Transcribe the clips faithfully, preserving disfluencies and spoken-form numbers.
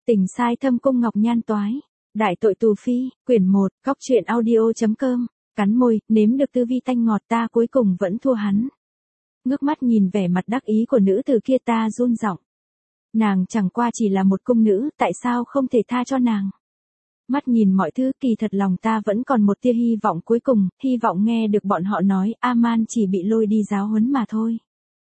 Tình sai thâm cung ngọc nhan toái. Đại tội tù phi, quyển một, góc truyện audio.com. Cắn môi, nếm được tư vi tanh ngọt ta cuối cùng vẫn thua hắn. Ngước mắt nhìn vẻ mặt đắc ý của nữ tử kia ta run giọng. Nàng chẳng qua chỉ là một cung nữ, tại sao không thể tha cho nàng? Mắt nhìn mọi thứ kỳ thật lòng ta vẫn còn một tia hy vọng cuối cùng, hy vọng nghe được bọn họ nói A-man chỉ bị lôi đi giáo huấn mà thôi.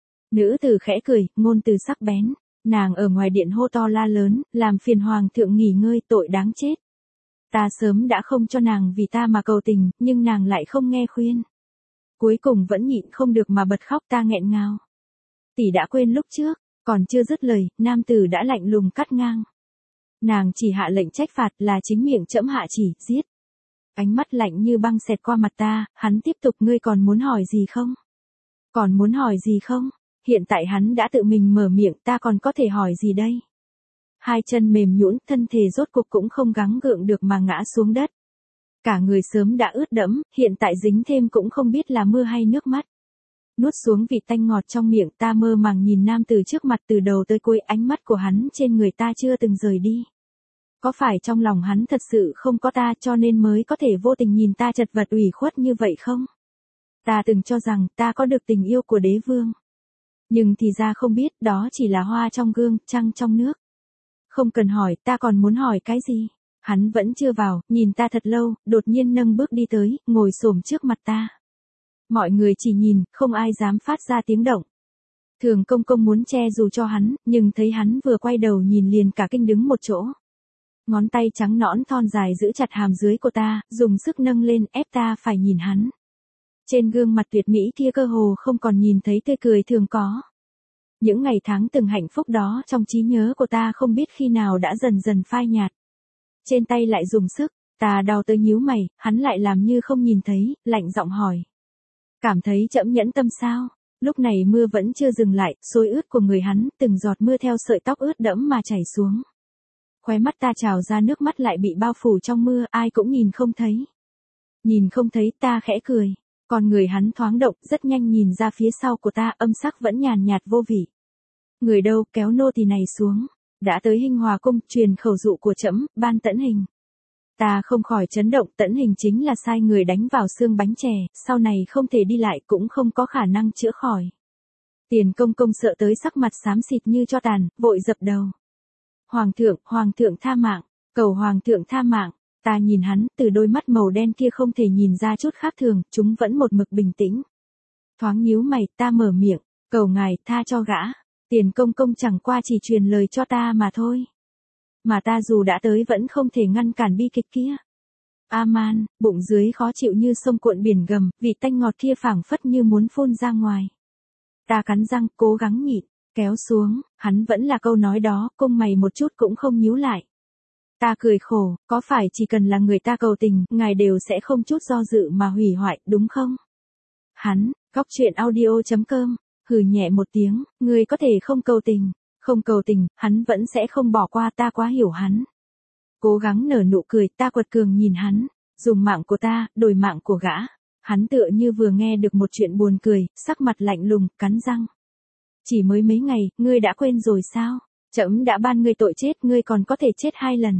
Nữ tử khẽ cười, ngôn từ sắc bén. Nàng ở ngoài điện hô to la lớn, làm phiền hoàng thượng nghỉ ngơi, tội đáng chết. Ta sớm đã không cho nàng vì ta mà cầu tình, nhưng nàng lại không nghe khuyên. Cuối cùng vẫn nhịn không được mà bật khóc, ta nghẹn ngào. Tỷ đã quên lúc trước, còn chưa dứt lời, nam tử đã lạnh lùng cắt ngang. Nàng chỉ hạ lệnh trách phạt là chính miệng trẫm hạ chỉ, giết. Ánh mắt lạnh như băng xẹt qua mặt ta, hắn tiếp tục, ngươi còn muốn hỏi gì không? Còn muốn hỏi gì không? Hiện tại hắn đã tự mình mở miệng, ta còn có thể hỏi gì đây? Hai chân mềm nhũn, thân thể rốt cục cũng không gắng gượng được mà ngã xuống đất. Cả người sớm đã ướt đẫm, hiện tại dính thêm cũng không biết là mưa hay nước mắt. Nuốt xuống vị tanh ngọt trong miệng, ta mơ màng nhìn nam từ trước mặt từ đầu tới cuối, ánh mắt của hắn trên người ta chưa từng rời đi. Có phải trong lòng hắn thật sự không có ta cho nên mới có thể vô tình nhìn ta chật vật ủy khuất như vậy không? Ta từng cho rằng ta có được tình yêu của đế vương. Nhưng thì ra không biết đó chỉ là hoa trong gương, trăng trong nước. Không cần hỏi, ta còn muốn hỏi cái gì? Hắn vẫn chưa vào, nhìn ta thật lâu, đột nhiên nâng bước đi tới, ngồi xổm trước mặt ta. Mọi người chỉ nhìn, không ai dám phát ra tiếng động. Thường công công muốn che dù cho hắn, nhưng thấy hắn vừa quay đầu nhìn liền cả kinh đứng một chỗ. Ngón tay trắng nõn thon dài giữ chặt hàm dưới của ta, dùng sức nâng lên ép ta phải nhìn hắn. Trên gương mặt tuyệt mỹ kia cơ hồ không còn nhìn thấy tươi cười thường có. Những ngày tháng từng hạnh phúc đó trong trí nhớ của ta không biết khi nào đã dần dần phai nhạt. Trên tay lại dùng sức, ta đau tới nhíu mày, hắn lại làm như không nhìn thấy, lạnh giọng hỏi. Cảm thấy trẫm nhẫn tâm sao? Lúc này mưa vẫn chưa dừng lại, xối ướt của người hắn, từng giọt mưa theo sợi tóc ướt đẫm mà chảy xuống. Khóe mắt ta trào ra nước mắt lại bị bao phủ trong mưa, ai cũng nhìn không thấy. Nhìn không thấy, ta khẽ cười. Còn người hắn thoáng động, rất nhanh nhìn ra phía sau của ta, âm sắc vẫn nhàn nhạt vô vị. Người đâu, kéo nô tỳ này xuống. Đã tới Hinh Hòa cung, truyền khẩu dụ của trẫm, ban Tẫn Hình. Ta không khỏi chấn động, Tẫn Hình chính là sai người đánh vào xương bánh chè, sau này không thể đi lại cũng không có khả năng chữa khỏi. Tiền công công sợ tới sắc mặt xám xịt như cho tàn, vội dập đầu. Hoàng thượng, hoàng thượng tha mạng, cầu hoàng thượng tha mạng. Ta nhìn hắn, từ đôi mắt màu đen kia không thể nhìn ra chút khác thường, chúng vẫn một mực bình tĩnh. Thoáng nhíu mày, ta mở miệng, cầu ngài tha cho gã. Tiền công công chẳng qua chỉ truyền lời cho ta mà thôi. Mà ta dù đã tới vẫn không thể ngăn cản bi kịch kia. A-man, bụng dưới khó chịu như sông cuộn biển gầm, vị tanh ngọt kia phảng phất như muốn phun ra ngoài. Ta cắn răng, cố gắng nhịn, kéo xuống, hắn vẫn là câu nói đó, cung mày một chút cũng không nhíu lại. Ta cười khổ, có phải chỉ cần là người ta cầu tình, ngài đều sẽ không chút do dự mà hủy hoại, đúng không? Hắn, góc truyện audio.com, hừ nhẹ một tiếng, ngươi có thể không cầu tình, không cầu tình, hắn vẫn sẽ không bỏ qua, ta quá hiểu hắn. Cố gắng nở nụ cười, ta quật cường nhìn hắn, dùng mạng của ta, đổi mạng của gã. Hắn tựa như vừa nghe được một chuyện buồn cười, sắc mặt lạnh lùng, cắn răng. Chỉ mới mấy ngày, ngươi đã quên rồi sao? Trẫm đã ban ngươi tội chết, ngươi còn có thể chết hai lần.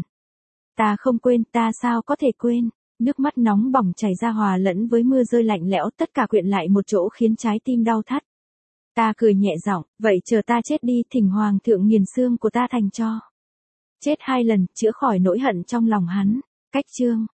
Ta không quên, ta sao có thể quên? Nước mắt nóng bỏng chảy ra hòa lẫn với mưa rơi lạnh lẽo, tất cả quyện lại một chỗ khiến trái tim đau thắt. Ta cười nhẹ giọng, vậy chờ ta chết đi, thỉnh hoàng thượng nghiền xương của ta thành tro. Chết hai lần, chữa khỏi nỗi hận trong lòng hắn. Cách chương.